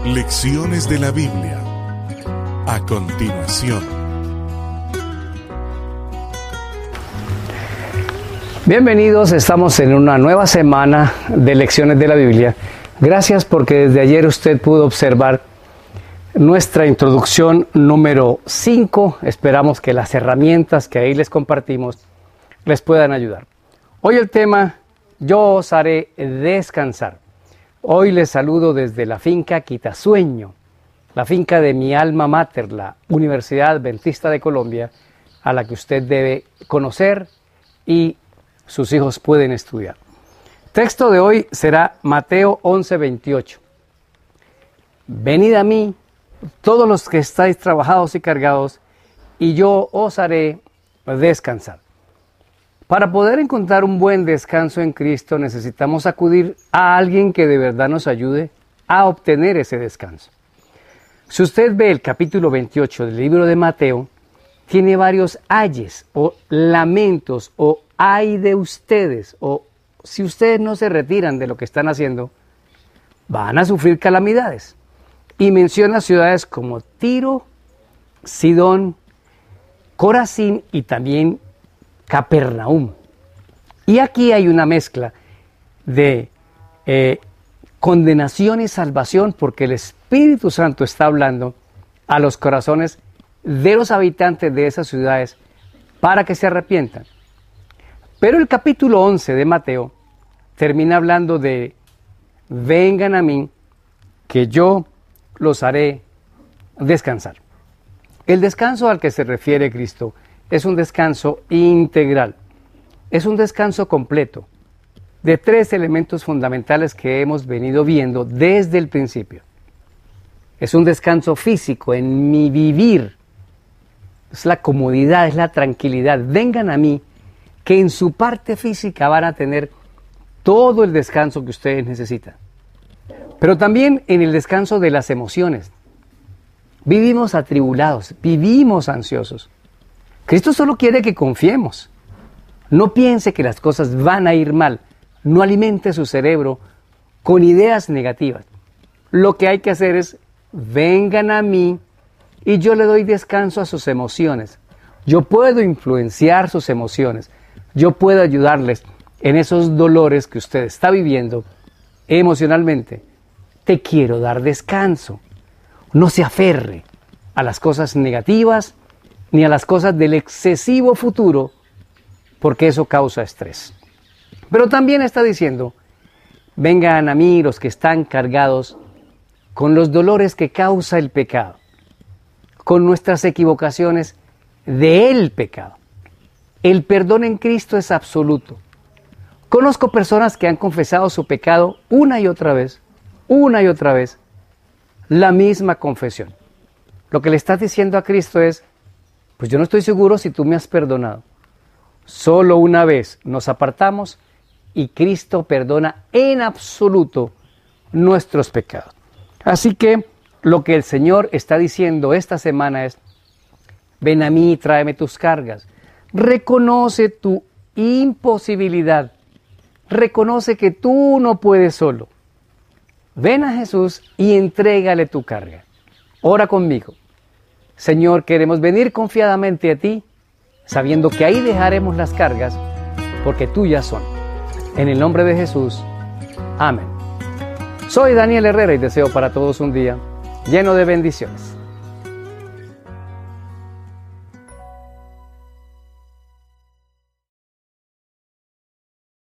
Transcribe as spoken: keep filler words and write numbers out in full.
Lecciones de la Biblia. A continuación. Bienvenidos, estamos en una nueva semana de Lecciones de la Biblia. Gracias porque desde ayer usted pudo observar nuestra introducción número cinco. Esperamos que las herramientas que ahí les compartimos les puedan ayudar. Hoy el tema, yo os haré descansar. Hoy les saludo desde la finca Quitasueño, la finca de mi alma mater, la Universidad Adventista de Colombia, a la que usted debe conocer y sus hijos pueden estudiar. Texto de hoy será Mateo once veintiocho. Venid a mí, todos los que estáis trabajados y cargados, y yo os haré descansar. Para poder encontrar un buen descanso en Cristo necesitamos acudir a alguien que de verdad nos ayude a obtener ese descanso. Si usted ve el capítulo veintiocho del libro de Mateo, tiene varios ayes o lamentos o ay de ustedes, o si ustedes no se retiran de lo que están haciendo, van a sufrir calamidades. Y menciona ciudades como Tiro, Sidón, Corazín y también Capernaum. Y aquí hay una mezcla de eh, condenación y salvación, porque el Espíritu Santo está hablando a los corazones de los habitantes de esas ciudades para que se arrepientan. Pero el capítulo once de Mateo termina hablando de vengan a mí, que yo los haré descansar. El descanso al que se refiere Cristo es un descanso integral, es un descanso completo de tres elementos fundamentales que hemos venido viendo desde el principio. Es un descanso físico en mi vivir, es la comodidad, es la tranquilidad. Vengan a mí, que en su parte física van a tener todo el descanso que ustedes necesitan. Pero también en el descanso de las emociones. Vivimos atribulados, vivimos ansiosos. Cristo solo quiere que confiemos. No piense que las cosas van a ir mal. No alimente su cerebro con ideas negativas. Lo que hay que hacer es, vengan a mí y yo le doy descanso a sus emociones. Yo puedo influenciar sus emociones. Yo puedo ayudarles en esos dolores que usted está viviendo emocionalmente. Te quiero dar descanso. No se aferre a las cosas negativas ni a las cosas del excesivo futuro, porque eso causa estrés. Pero también está diciendo, vengan a mí los que están cargados con los dolores que causa el pecado, con nuestras equivocaciones del pecado. El perdón en Cristo es absoluto. Conozco personas que han confesado su pecado una y otra vez, una y otra vez, la misma confesión. Lo que le estás diciendo a Cristo es, pues yo no estoy seguro si tú me has perdonado. Solo una vez nos apartamos y Cristo perdona en absoluto nuestros pecados. Así que lo que el Señor está diciendo esta semana es, ven a mí y tráeme tus cargas. Reconoce tu imposibilidad. Reconoce que tú no puedes solo. Ven a Jesús y entrégale tu carga. Ora conmigo. Señor, queremos venir confiadamente a ti, sabiendo que ahí dejaremos las cargas, porque tuyas son. En el nombre de Jesús. Amén. Soy Daniel Herrera y deseo para todos un día lleno de bendiciones.